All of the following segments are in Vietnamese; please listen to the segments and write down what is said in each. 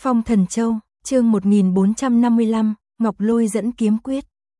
Phong Thần Châu, chương 1455, Ngọc Lôi dẫn kiếm quyết.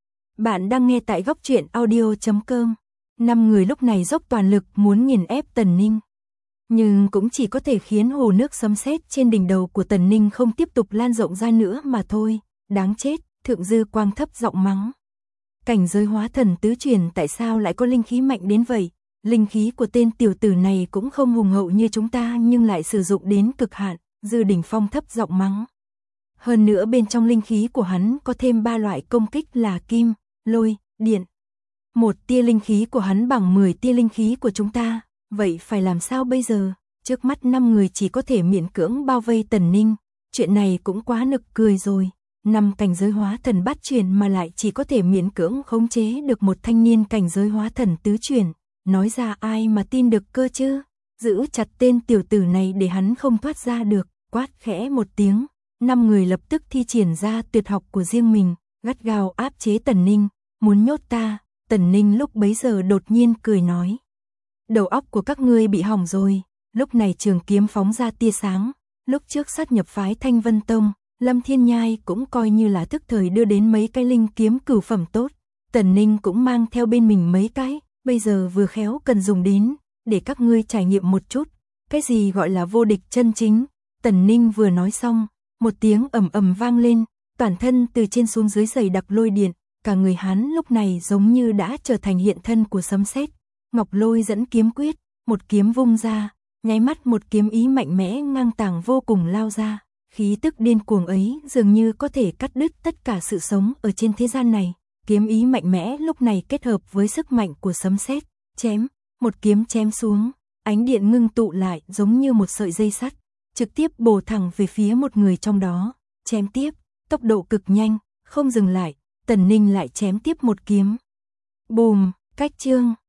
Bạn đang nghe tại góc truyện audio.com. 5 người lúc này dốc toàn lực muốn nghiền ép Tần Ninh. Nhưng cũng chỉ có thể khiến hồ nước sấm sét trên đỉnh đầu của Tần Ninh không tiếp tục lan rộng ra nữa mà thôi. Đáng chết, Thượng Dư Quang thấp giọng mắng. Cảnh giới hóa thần tứ truyền tại sao lại có linh khí mạnh đến vậy? Linh khí của tên tiểu tử này cũng không hùng hậu như chúng ta nhưng lại sử dụng đến cực hạn. Dư Đỉnh Phong thấp giọng mắng. Hơn nữa bên trong linh khí của hắn có thêm 3 loại công kích là kim, lôi, điện. Một tia linh khí của hắn bằng 10 tia linh khí của chúng ta, vậy phải làm sao bây giờ? Trước mắt 5 người chỉ có thể miễn cưỡng bao vây Tần Ninh, chuyện này cũng quá nực cười rồi. 5 cảnh giới hóa thần bát truyền mà lại chỉ có thể miễn cưỡng khống chế được một thanh niên cảnh giới hóa thần tứ truyền, nói ra ai mà tin được cơ chứ? Giữ chặt tên tiểu tử này để hắn không thoát ra được, quát khẽ một tiếng, 5 người lập tức thi triển ra tuyệt học của riêng mình, gắt gao áp chế Tần Ninh, muốn nhốt ta. Tần Ninh lúc bấy giờ đột nhiên cười nói. Đầu óc của các ngươi bị hỏng rồi, lúc này trường kiếm phóng ra tia sáng, lúc trước sát nhập phái Thanh Vân Tông, Lâm Thiên Nhai cũng coi như là thức thời đưa đến mấy cái linh kiếm cửu phẩm tốt, Tần Ninh cũng mang theo bên mình mấy cái, bây giờ vừa khéo cần dùng đến, để các ngươi trải nghiệm một chút, cái gì gọi là vô địch chân chính. Tần Ninh vừa nói xong, một tiếng ầm ầm vang lên, toàn thân từ trên xuống dưới dày đặc lôi điện, cả người hắn lúc này giống như đã trở thành hiện thân của sấm sét. Ngọc Lôi dẫn kiếm quyết, một kiếm vung ra, nháy mắt một kiếm ý mạnh mẽ ngang tàng vô cùng lao ra, khí tức điên cuồng ấy dường như có thể cắt đứt tất cả sự sống ở trên thế gian này. Kiếm ý mạnh mẽ lúc này kết hợp với sức mạnh của sấm sét, chém, một kiếm chém xuống, ánh điện ngưng tụ lại giống như một sợi dây sắt, trực tiếp bổ thẳng về phía một người trong đó, chém tiếp, tốc độ cực nhanh, không dừng lại, Tần Ninh lại chém tiếp một kiếm. Bùm, cách chương.